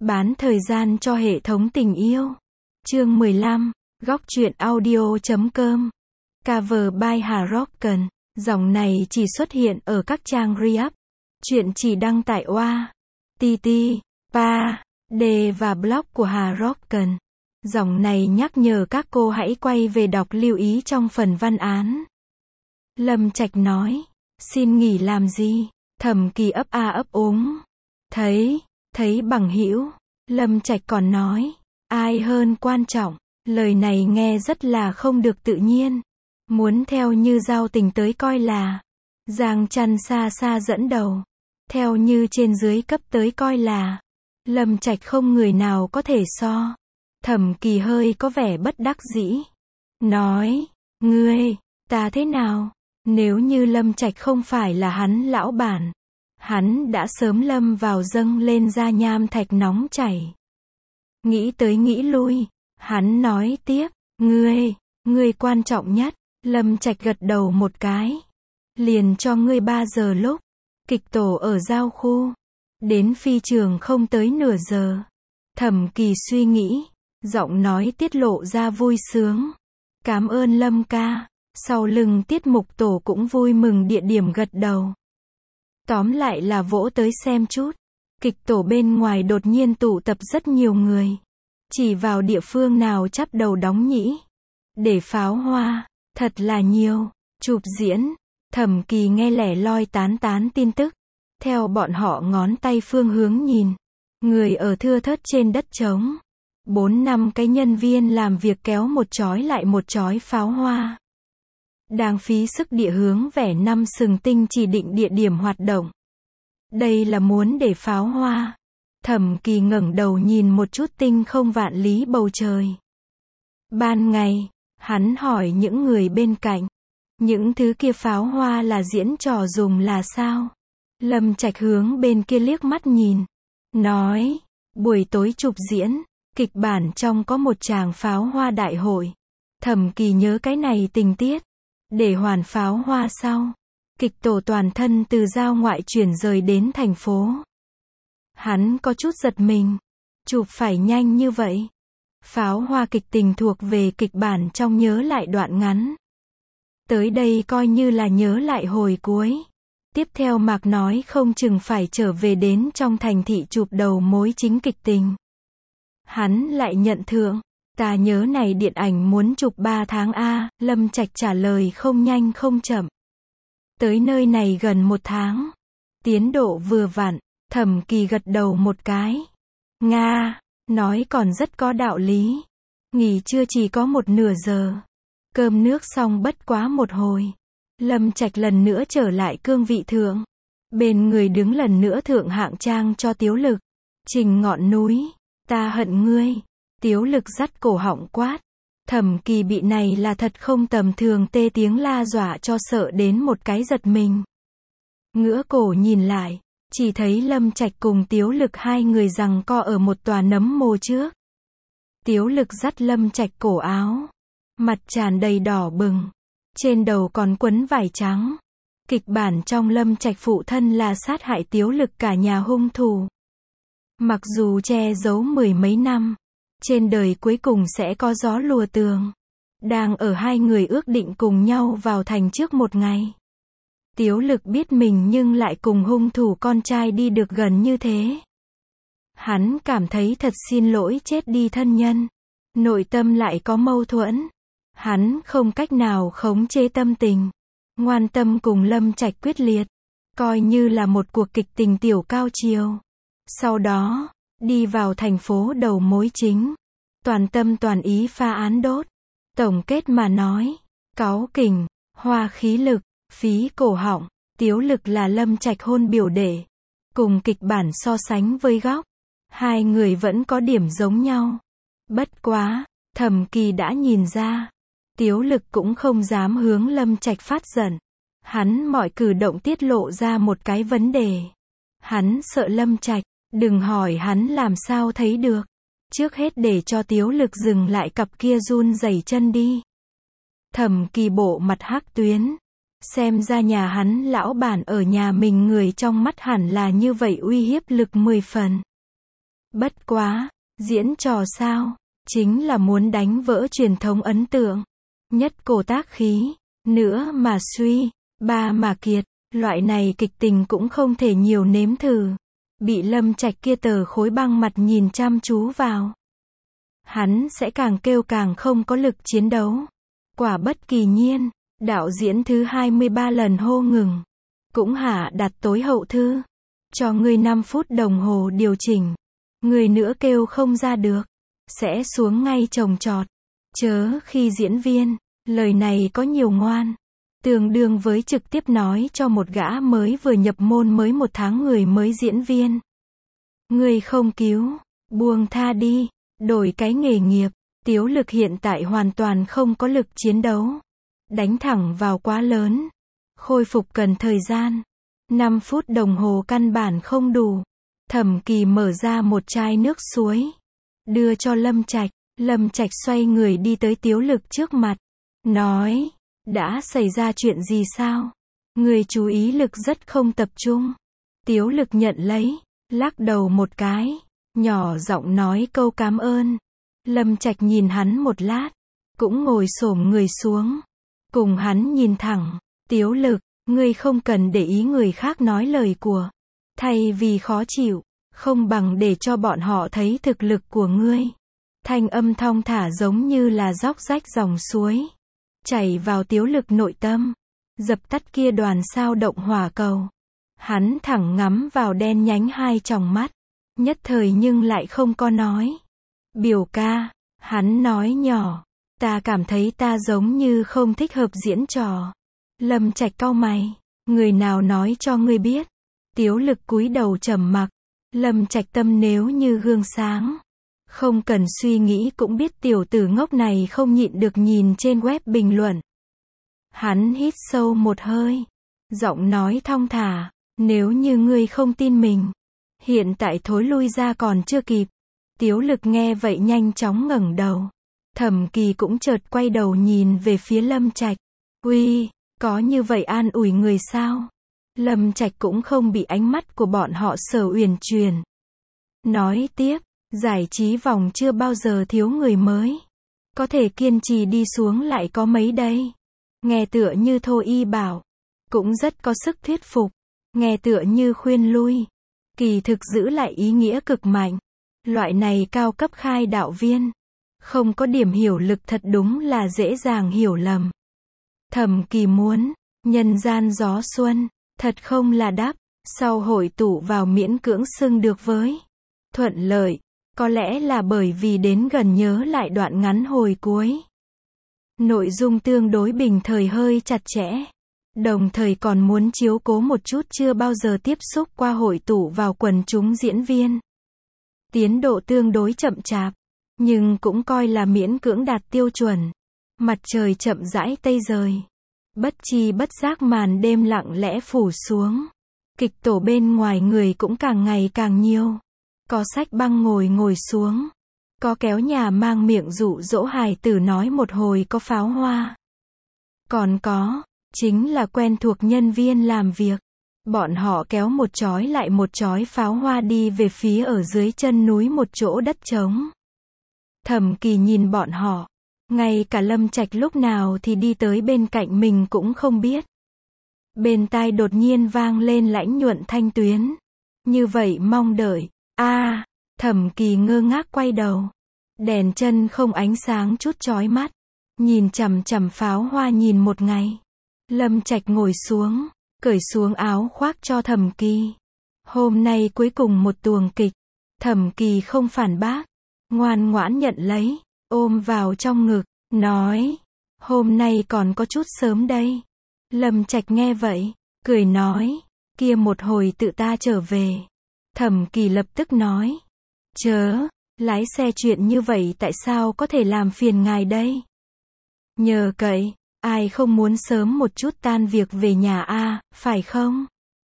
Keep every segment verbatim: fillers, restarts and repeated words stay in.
Bán thời gian cho hệ thống tình yêu. Chương mười lăm, góc truyện audio chấm com. Cover by Hà Rocken. Dòng này chỉ xuất hiện ở các trang re-up. Chuyện chỉ đăng tại oa, tê tê, pa, đê và blog của Hà Rocken. Dòng này nhắc nhở các cô hãy quay về đọc lưu ý trong phần văn án. Lâm Trạch nói, xin nghỉ làm gì? Thẩm Kỳ ấp a ấp úng. Thấy, thấy bằng hữu. Lâm Trạch còn nói, ai hơn quan trọng. Lời này nghe rất là không được tự nhiên. Muốn theo như giao tình tới coi là Giang Chăn xa xa dẫn đầu. Theo như trên dưới cấp tới coi là Lâm Trạch không người nào có thể so. Thẩm Kỳ hơi có vẻ bất đắc dĩ. Nói, ngươi, ta thế nào? Nếu như Lâm Trạch không phải là hắn lão bản, hắn đã sớm lâm vào dâng lên da nham thạch nóng chảy. Nghĩ tới nghĩ lui, hắn nói tiếp, ngươi, ngươi quan trọng nhất. Lâm Trạch gật đầu một cái. Liền cho ngươi ba giờ lúc. Kịch tổ ở giao khu. Đến phi trường không tới nửa giờ. Thẩm Kỳ suy nghĩ. Giọng nói tiết lộ ra vui sướng. Cảm ơn Lâm ca. Sau lưng tiết mục tổ cũng vui mừng địa điểm gật đầu. Tóm lại là vỗ tới xem chút. Kịch tổ bên ngoài đột nhiên tụ tập rất nhiều người. Chỉ vào địa phương nào chắp đầu đóng nhĩ. Để pháo hoa. Thật là nhiều. Chụp diễn. Thẩm Kỳ nghe lẻ loi tán tán tin tức. Theo bọn họ ngón tay phương hướng nhìn. Người ở thưa thớt trên đất trống. Bốn năm cái nhân viên làm việc kéo một chói lại một chói pháo hoa. Đang phí sức địa hướng vẻ năm sừng tinh chỉ định địa điểm hoạt động. Đây là muốn để pháo hoa. Thẩm Kỳ ngẩng đầu nhìn một chút tinh không vạn lý bầu trời. Ban ngày, hắn hỏi những người bên cạnh. Những thứ kia pháo hoa là diễn trò dùng là sao? Lâm Trạch hướng bên kia liếc mắt nhìn. Nói, buổi tối chụp diễn, kịch bản trong có một tràng pháo hoa đại hội. Thẩm Kỳ nhớ cái này tình tiết. Để hoàn pháo hoa sau. Kịch tổ toàn thân từ giao ngoại chuyển rời đến thành phố. Hắn có chút giật mình. Chụp phải nhanh như vậy. Pháo hoa kịch tình thuộc về kịch bản trong nhớ lại đoạn ngắn. Tới đây coi như là nhớ lại hồi cuối. Tiếp theo Mạc nói không chừng phải trở về đến trong thành thị chụp đầu mối chính kịch tình. Hắn lại nhận thưởng. Ta nhớ này điện ảnh muốn chụp ba tháng a. Lâm Trạch trả lời không nhanh không chậm. Tới nơi này gần một tháng. Tiến độ vừa vặn. Thẩm Kỳ gật đầu một cái. Nga, nói còn rất có đạo lý. Nghỉ trưa chỉ có một nửa giờ. Cơm nước xong bất quá một hồi. Lâm Trạch lần nữa trở lại cương vị thượng. Bên người đứng lần nữa thượng hạng trang cho Tiếu Lực. Trình ngọn núi. Ta hận ngươi. Tiếu Lực dắt cổ họng quát. Thẩm Kỳ bị này là thật không tầm thường tê tiếng la dọa cho sợ đến một cái giật mình. Ngửa cổ nhìn lại. Chỉ thấy Lâm Trạch cùng Tiếu Lực hai người giằng co ở một tòa nấm mồ trước. Tiếu Lực dắt Lâm Trạch cổ áo. Mặt tràn đầy đỏ bừng. Trên đầu còn quấn vải trắng. Kịch bản trong Lâm Trạch phụ thân là sát hại Tiếu Lực cả nhà hung thủ. Mặc dù che giấu mười mấy năm. Trên đời cuối cùng sẽ có gió lùa tường. Đang ở hai người ước định cùng nhau vào thành trước một ngày. Tiếu Lực biết mình nhưng lại cùng hung thủ con trai đi được gần như thế. Hắn cảm thấy thật xin lỗi chết đi thân nhân. Nội tâm lại có mâu thuẫn. Hắn không cách nào khống chế tâm tình. Ngoan tâm cùng Lâm Trạch quyết liệt. Coi như là một cuộc kịch tình tiểu cao chiều. Sau đó, đi vào thành phố đầu mối chính. Toàn tâm toàn ý pha án đốt. Tổng kết mà nói. Cáu kỉnh, hoa khí lực, phí cổ họng. Tiếu Lực là Lâm Trạch hôn biểu đệ. Cùng kịch bản so sánh với góc. Hai người vẫn có điểm giống nhau. Bất quá, Thẩm Kỳ đã nhìn ra. Tiếu Lực cũng không dám hướng Lâm Trạch phát giận. Hắn mọi cử động tiết lộ ra một cái vấn đề. Hắn sợ Lâm Trạch. Đừng hỏi hắn làm sao thấy được. Trước hết để cho Tiếu Lực dừng lại cặp kia run rẩy chân đi. Thẩm Kỳ bộ mặt hắc tuyến. Xem ra nhà hắn lão bản ở nhà mình người trong mắt hẳn là như vậy uy hiếp lực mười phần. Bất quá, diễn trò sao? Chính là muốn đánh vỡ truyền thống ấn tượng. Nhất cổ tác khí, nữa mà suy, ba mà kiệt, loại này kịch tình cũng không thể nhiều nếm thử. Bị Lâm Trạch kia tờ khối băng mặt nhìn chăm chú vào. Hắn sẽ càng kêu càng không có lực chiến đấu. Quả bất kỳ nhiên, đạo diễn thứ hai mươi ba lần hô ngừng. Cũng hạ đặt tối hậu thư. Cho ngươi năm phút đồng hồ điều chỉnh. Người nữa kêu không ra được. Sẽ xuống ngay trồng trọt. Chớ khi diễn viên, lời này có nhiều ngoan. Tương đương với trực tiếp nói cho một gã mới vừa nhập môn mới một tháng người mới diễn viên. Người không cứu, buông tha đi, đổi cái nghề nghiệp. Tiếu Lực hiện tại hoàn toàn không có lực chiến đấu. Đánh thẳng vào quá lớn. Khôi phục cần thời gian. năm phút đồng hồ căn bản không đủ. Thẩm Kỳ mở ra một chai nước suối. Đưa cho Lâm Trạch. Lâm Trạch xoay người đi tới Tiếu Lực trước mặt. Nói, đã xảy ra chuyện gì sao? Người chú ý lực rất không tập trung. Tiếu Lực nhận lấy, lắc đầu một cái, nhỏ giọng nói câu cảm ơn. Lâm Trạch nhìn hắn một lát, cũng ngồi xổm người xuống, cùng hắn nhìn thẳng. Tiếu Lực, ngươi không cần để ý người khác nói lời của. Thay vì khó chịu, không bằng để cho bọn họ thấy thực lực của ngươi. Thanh âm thong thả giống như là róc rách dòng suối. Chảy vào Tiếu Lực nội tâm. Dập tắt kia đoàn sao động hỏa cầu. Hắn thẳng ngắm vào đen nhánh hai tròng mắt. Nhất thời nhưng lại không có nói. Biểu ca, hắn nói nhỏ. Ta cảm thấy ta giống như không thích hợp diễn trò. Lâm Trạch cau mày. Người nào nói cho ngươi biết? Tiếu Lực cúi đầu trầm mặc. Lâm Trạch tâm nếu như gương sáng. Không cần suy nghĩ cũng biết tiểu tử ngốc này không nhịn được nhìn trên web bình luận. Hắn hít sâu một hơi. Giọng nói thong thả. Nếu như ngươi không tin mình. Hiện tại thối lui ra còn chưa kịp. Tiếu Lực nghe vậy nhanh chóng ngẩng đầu. Thẩm Kỳ cũng chợt quay đầu nhìn về phía Lâm Trạch. Uy, có như vậy an ủi người sao? Lâm Trạch cũng không bị ánh mắt của bọn họ Sở Uyển truyền. Nói tiếp. Giải trí vòng chưa bao giờ thiếu người mới. Có thể kiên trì đi xuống lại có mấy đây. Nghe tựa như Thô Y bảo. Cũng rất có sức thuyết phục. Nghe tựa như khuyên lui. Kỳ thực giữ lại ý nghĩa cực mạnh. Loại này cao cấp khai đạo viên. Không có điểm hiểu lực thật đúng là dễ dàng hiểu lầm. Thẩm Kỳ muốn. Nhân gian gió xuân. Thật không là đắp. Sau hội tụ vào miễn cưỡng xưng được với. Thuận lợi. Có lẽ là bởi vì đến gần nhớ lại đoạn ngắn hồi cuối. Nội dung tương đối bình thời hơi chặt chẽ. Đồng thời còn muốn chiếu cố một chút chưa bao giờ tiếp xúc qua hội tụ vào quần chúng diễn viên. Tiến độ tương đối chậm chạp. Nhưng cũng coi là miễn cưỡng đạt tiêu chuẩn. Mặt trời chậm rãi tây rời. Bất chi bất giác màn đêm lặng lẽ phủ xuống. Kịch tổ bên ngoài người cũng càng ngày càng nhiều. Có sách băng ngồi ngồi xuống. Có kéo nhà mang miệng dụ dỗ hài tử nói một hồi có pháo hoa. Còn có, chính là quen thuộc nhân viên làm việc. Bọn họ kéo một chói lại một chói pháo hoa đi về phía ở dưới chân núi một chỗ đất trống. Thẩm Kỳ nhìn bọn họ. Ngay cả Lâm Trạch lúc nào thì đi tới bên cạnh mình cũng không biết. Bên tai đột nhiên vang lên lãnh nhuận thanh tuyến. Như vậy mong đợi. A, à, Thẩm Kỳ ngơ ngác quay đầu. Đèn chân không ánh sáng chút chói mắt. Nhìn chằm chằm pháo hoa nhìn một ngày. Lâm Trạch ngồi xuống, cởi xuống áo khoác cho Thẩm Kỳ. Hôm nay cuối cùng một tuồng kịch. Thẩm Kỳ không phản bác. Ngoan ngoãn nhận lấy, ôm vào trong ngực, nói. Hôm nay còn có chút sớm đây. Lâm Trạch nghe vậy, cười nói. Kia một hồi tự ta trở về. Thẩm Kỳ lập tức nói. Chớ, lái xe chuyện như vậy tại sao có thể làm phiền ngài đây? Nhờ cậy, ai không muốn sớm một chút tan việc về nhà a, phải không?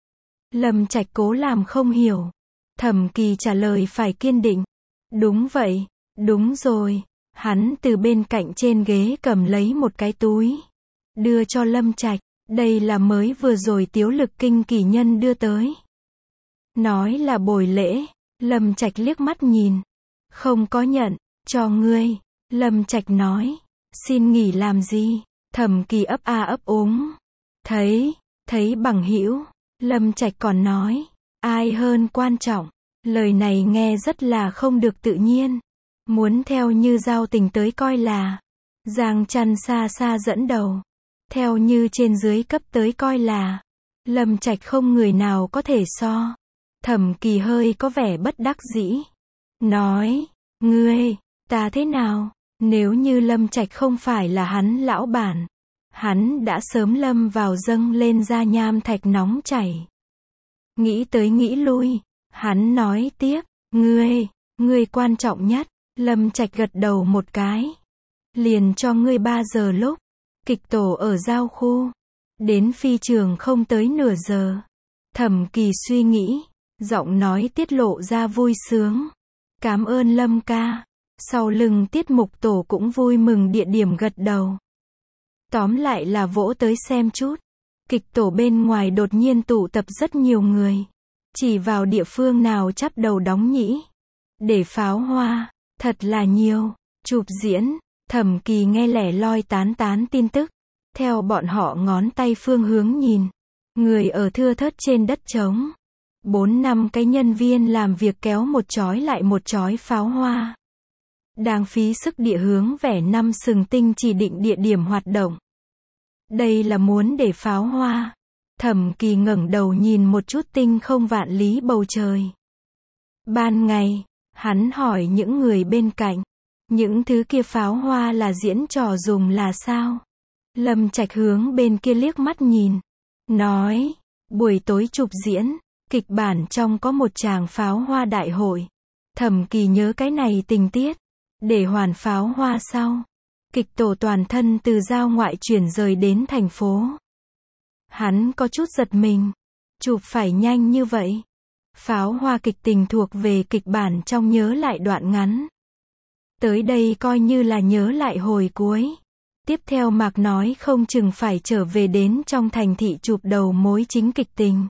Lâm Trạch cố làm không hiểu. Thẩm Kỳ trả lời phải kiên định. Đúng vậy, đúng rồi. Hắn từ bên cạnh trên ghế cầm lấy một cái túi. Đưa cho Lâm Trạch. Đây là mới vừa rồi Tiếu Lực kinh kỳ nhân đưa tới. Nói là bồi lễ. Lâm Trạch liếc mắt nhìn. Không có nhận, cho ngươi. Lâm Trạch nói. Xin nghỉ làm gì? Thẩm Kỳ ấp a ấp úng. Thấy, thấy bằng hữu. Lâm Trạch còn nói. Ai hơn quan trọng. Lời này nghe rất là không được tự nhiên. Muốn theo như giao tình tới coi là. Giang Chăn xa xa dẫn đầu. Theo như trên dưới cấp tới coi là. Lâm Trạch không người nào có thể so. Thẩm Kỳ hơi có vẻ bất đắc dĩ. Nói. Ngươi, ta thế nào? Nếu như Lâm Trạch không phải là hắn lão bản. Hắn đã sớm lâm vào dâng lên da nham thạch nóng chảy. Nghĩ tới nghĩ lui. Hắn nói tiếp. Ngươi, ngươi quan trọng nhất. Lâm Trạch gật đầu một cái. Liền cho ngươi ba giờ lúc. Kịch tổ ở giao khu. Đến phi trường không tới nửa giờ. Thẩm Kỳ suy nghĩ. Giọng nói tiết lộ ra vui sướng. Cảm ơn Lâm ca. Sau lưng tiết mục tổ cũng vui mừng địa điểm gật đầu. Tóm lại là vỗ tới xem chút. Kịch tổ bên ngoài đột nhiên tụ tập rất nhiều người. Chỉ vào địa phương nào chắp đầu đóng nhĩ. Để pháo hoa. Thật là nhiều. Chụp diễn. Thẩm Kỳ nghe lẻ loi tán tán tin tức. Theo bọn họ ngón tay phương hướng nhìn. Người ở thưa thớt trên đất trống. Bốn năm cái nhân viên làm việc kéo một chói lại một chói pháo hoa. Đang phí sức địa hướng vẻ năm sừng tinh chỉ định địa điểm hoạt động. Đây là muốn để pháo hoa. Thẩm Kỳ ngẩng đầu nhìn một chút tinh không vạn lý bầu trời. Ban ngày, hắn hỏi những người bên cạnh. Những thứ kia pháo hoa là diễn trò dùng là sao? Lâm Trạch hướng bên kia liếc mắt nhìn. Nói, buổi tối chụp diễn, kịch bản trong có một tràng pháo hoa đại hội. Thẩm Kỳ nhớ cái này tình tiết. Để hoàn pháo hoa sau. Kịch tổ toàn thân từ giao ngoại chuyển rời đến thành phố. Hắn có chút giật mình. Chụp phải nhanh như vậy. Pháo hoa kịch tình thuộc về kịch bản trong nhớ lại đoạn ngắn. Tới đây coi như là nhớ lại hồi cuối. Tiếp theo Mạc nói không chừng phải trở về đến trong thành thị chụp đầu mối chính kịch tình.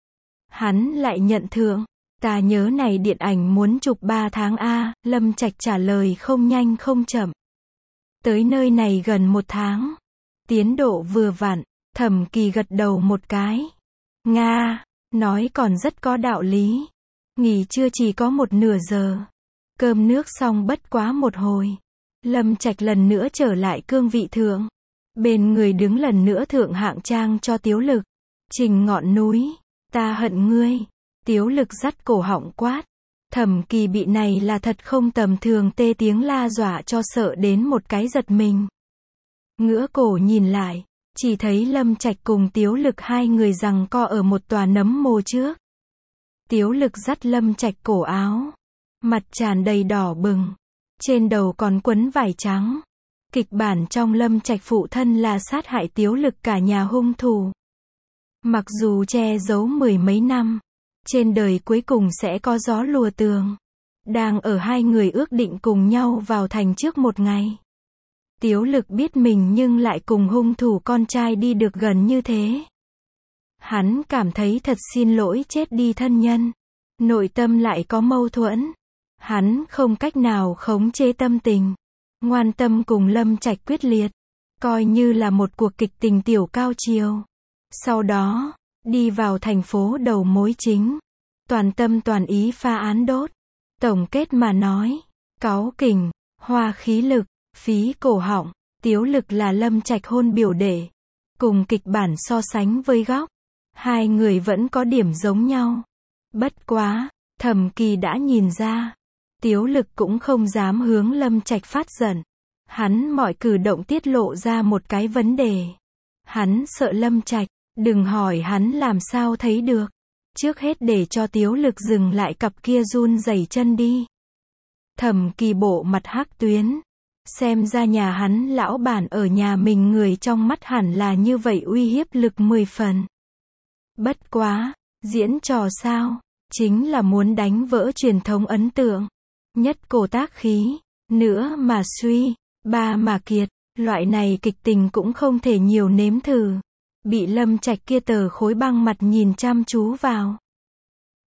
Hắn lại nhận thưởng. Ta nhớ này điện ảnh muốn chụp ba tháng a. Lâm Trạch trả lời không nhanh không chậm. Tới nơi này gần một tháng. Tiến độ vừa vặn. Thẩm Kỳ gật đầu một cái. Nga, nói còn rất có đạo lý. Nghỉ trưa chỉ có một nửa giờ. Cơm nước xong bất quá một hồi. Lâm Trạch lần nữa trở lại cương vị thượng. Bên người đứng lần nữa thượng hạng trang cho Tiếu Lực. Trình ngọn núi. Ta hận ngươi. Tiếu Lực dắt cổ họng quát. Thẩm Kỳ bị này là thật không tầm thường tê tiếng la dọa cho sợ đến một cái giật mình. Ngửa cổ nhìn lại. Chỉ thấy Lâm Trạch cùng Tiếu Lực hai người giằng co ở một tòa nấm mồ trước. Tiếu Lực dắt Lâm Trạch cổ áo. Mặt tràn đầy đỏ bừng. Trên đầu còn quấn vải trắng. Kịch bản trong Lâm Trạch phụ thân là sát hại Tiếu Lực cả nhà hung thủ. Mặc dù che giấu mười mấy năm. Trên đời cuối cùng sẽ có gió lùa tường. Đang ở hai người ước định cùng nhau vào thành trước một ngày. Tiếu Lực biết mình nhưng lại cùng hung thủ con trai đi được gần như thế. Hắn cảm thấy thật xin lỗi chết đi thân nhân. Nội tâm lại có mâu thuẫn. Hắn không cách nào khống chế tâm tình. Ngoan tâm cùng Lâm Trạch quyết liệt. Coi như là một cuộc kịch tình tiểu cao chiều. Sau đó, đi vào thành phố đầu mối chính. Toàn tâm toàn ý pha án đốt. Tổng kết mà nói. Cáu kỉnh, hoa khí lực, phí cổ họng. Tiếu Lực là Lâm Trạch hôn biểu đệ. Cùng kịch bản so sánh với góc. Hai người vẫn có điểm giống nhau. Bất quá, Thẩm Kỳ đã nhìn ra. Tiếu Lực cũng không dám hướng Lâm Trạch phát giận. Hắn mọi cử động tiết lộ ra một cái vấn đề. Hắn sợ Lâm Trạch. Đừng hỏi hắn làm sao thấy được. Trước hết để cho Tiếu Lực dừng lại cặp kia run rẩy chân đi. Thẩm Kỳ bộ mặt hắc tuyến. Xem ra nhà hắn lão bản ở nhà mình người trong mắt hẳn là như vậy uy hiếp lực mười phần. Bất quá, diễn trò sao? Chính là muốn đánh vỡ truyền thống ấn tượng. Nhất cổ tác khí, nữa mà suy, ba mà kiệt. Loại này kịch tình cũng không thể nhiều nếm thử. Bị Lâm Trạch kia tờ khối băng mặt nhìn chăm chú vào.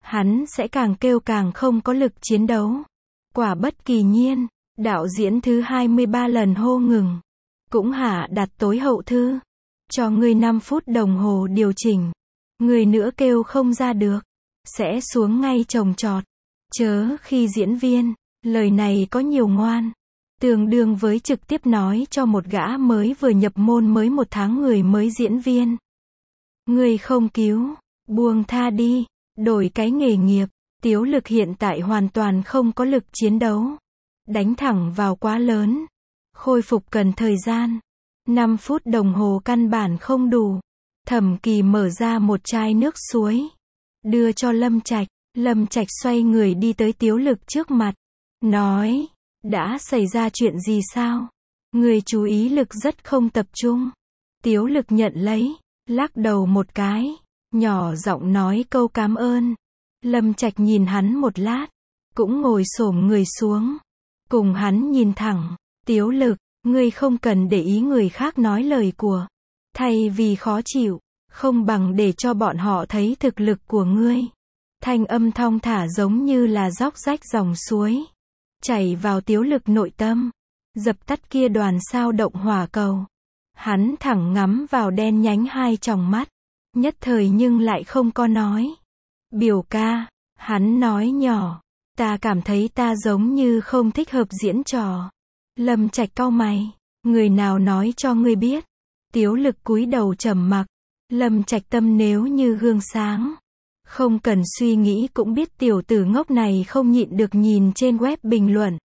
hắn sẽ càng kêu càng không có lực chiến đấu. Quả bất kỳ nhiên, đạo diễn thứ hai mươi ba lần hô ngừng. Cũng hả đặt tối hậu thư. Cho ngươi năm phút đồng hồ điều chỉnh. Người nữa kêu không ra được. Sẽ xuống ngay trồng trọt. Chớ khi diễn viên, lời này có nhiều ngoan. Tương đương với trực tiếp nói cho một gã mới vừa nhập môn mới một tháng người mới diễn viên. Ngươi không cứu, buông tha đi, đổi cái nghề nghiệp. Tiếu Lực hiện tại hoàn toàn không có lực chiến đấu. Đánh thẳng vào quá lớn. Khôi phục cần thời gian. năm phút đồng hồ căn bản không đủ. Thẩm Kỳ mở ra một chai nước suối. Đưa cho Lâm Trạch. Lâm Trạch xoay người đi tới Tiếu Lực trước mặt. Nói, đã xảy ra chuyện gì sao? Người chú ý lực rất không tập trung. Tiếu Lực nhận lấy, lắc đầu một cái, nhỏ giọng nói câu cảm ơn. Lâm Trạch nhìn hắn một lát, cũng ngồi xổm người xuống. Cùng hắn nhìn thẳng, Tiếu Lực, ngươi không cần để ý người khác nói lời của. Thay vì khó chịu, không bằng để cho bọn họ thấy thực lực của ngươi. Thanh âm thong thả giống như là róc rách dòng suối. Chảy vào Tiếu Lực nội tâm. Dập tắt kia đoàn sao động hỏa cầu. Hắn thẳng ngắm vào đen nhánh hai tròng mắt. Nhất thời nhưng lại không có nói. Biểu ca, hắn nói nhỏ. Ta cảm thấy ta giống như không thích hợp diễn trò. Lâm Trạch cau mày. Người nào nói cho ngươi biết? Tiếu Lực cúi đầu trầm mặc. Lâm Trạch tâm nếu như gương sáng. Không cần suy nghĩ cũng biết tiểu tử ngốc này không nhịn được nhìn trên web bình luận.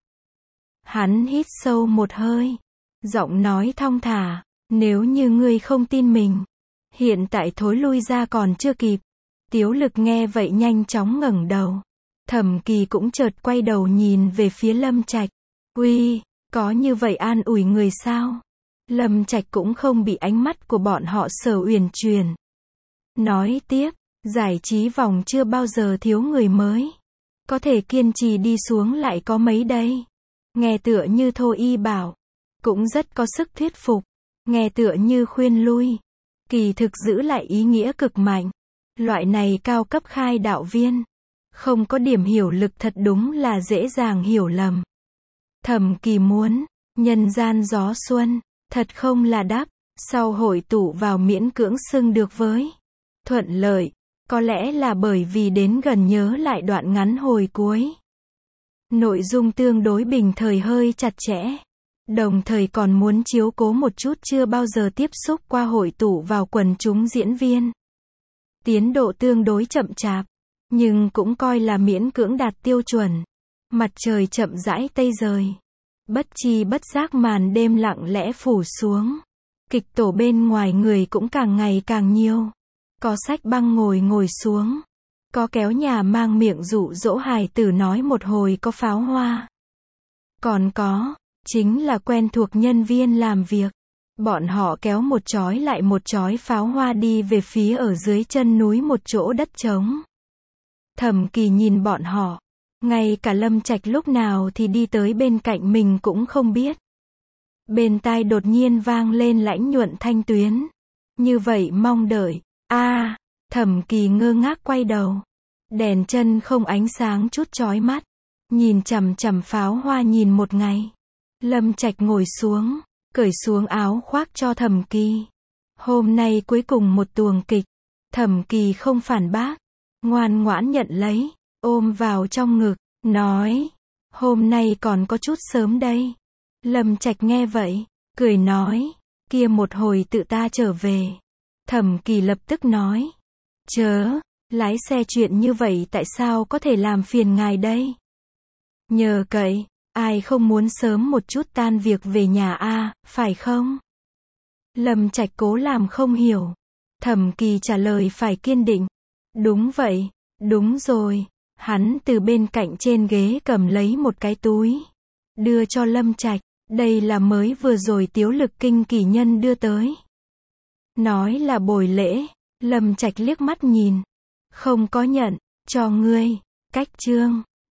Hắn hít sâu một hơi. Giọng nói thong thả. Nếu như ngươi không tin mình. Hiện tại thối lui ra còn chưa kịp. Tiếu Lực nghe vậy nhanh chóng ngẩng đầu. Thẩm Kỳ cũng chợt quay đầu nhìn về phía Lâm Trạch. Uy, có như vậy an ủi người sao? Lâm Trạch cũng không bị ánh mắt của bọn họ Sở Uyển truyền. Nói tiếp, giải trí vòng chưa bao giờ thiếu người mới. Có thể kiên trì đi xuống lại có mấy đây. Nghe tựa như Thô Y bảo. Cũng rất có sức thuyết phục. Nghe tựa như khuyên lui. Kỳ thực giữ lại ý nghĩa cực mạnh. Loại này cao cấp khai đạo viên. Không có điểm hiểu lực thật đúng là dễ dàng hiểu lầm. Thẩm Kỳ muốn, nhân gian gió xuân, thật không là đắp, sau hội tụ vào miễn cưỡng xưng được với. Thuận lợi, có lẽ là bởi vì đến gần nhớ lại đoạn ngắn hồi cuối. Nội dung tương đối bình thời hơi chặt chẽ. Đồng thời còn muốn chiếu cố một chút chưa bao giờ tiếp xúc qua hội tụ vào quần chúng diễn viên. Tiến độ tương đối chậm chạp, nhưng cũng coi là miễn cưỡng đạt tiêu chuẩn. Mặt trời chậm rãi tây rời. Bất chi bất giác màn đêm lặng lẽ phủ xuống. Kịch tổ bên ngoài người cũng càng ngày càng nhiều. Có sách băng ngồi ngồi xuống. Có kéo nhà mang miệng dụ dỗ hài tử nói một hồi có pháo hoa. Còn có, chính là quen thuộc nhân viên làm việc. Bọn họ kéo một chói lại một chói pháo hoa đi về phía ở dưới chân núi một chỗ đất trống. Thẩm Kỳ nhìn bọn họ. Ngay cả Lâm Trạch lúc nào thì đi tới bên cạnh mình cũng không biết. Bên tai đột nhiên vang lên lãnh nhuận thanh tuyến. Như vậy mong đợi. A, à, Thẩm Kỳ ngơ ngác quay đầu. Đèn chân không ánh sáng chút chói mắt. Nhìn chằm chằm pháo hoa nhìn một ngày. Lâm Trạch ngồi xuống, cởi xuống áo khoác cho Thẩm Kỳ. Hôm nay cuối cùng một tuồng kịch. Thẩm Kỳ không phản bác. Ngoan ngoãn nhận lấy. Ôm vào trong ngực, nói, hôm nay còn có chút sớm đây. Lâm Trạch nghe vậy, cười nói, kia một hồi tự ta trở về. Thẩm Kỳ lập tức nói, chớ, lái xe chuyện như vậy tại sao có thể làm phiền ngài đây? Nhờ cậy, ai không muốn sớm một chút tan việc về nhà a, à, phải không? Lâm Trạch cố làm không hiểu. Thẩm Kỳ trả lời phải kiên định. Đúng vậy, đúng rồi. Hắn từ bên cạnh trên ghế cầm lấy một cái túi. Đưa cho Lâm Trạch. Đây là mới vừa rồi Tiếu Lực kinh kỳ nhân đưa tới. Nói là bồi lễ. Lâm Trạch liếc mắt nhìn. Không có nhận. Cho ngươi. Cách chương.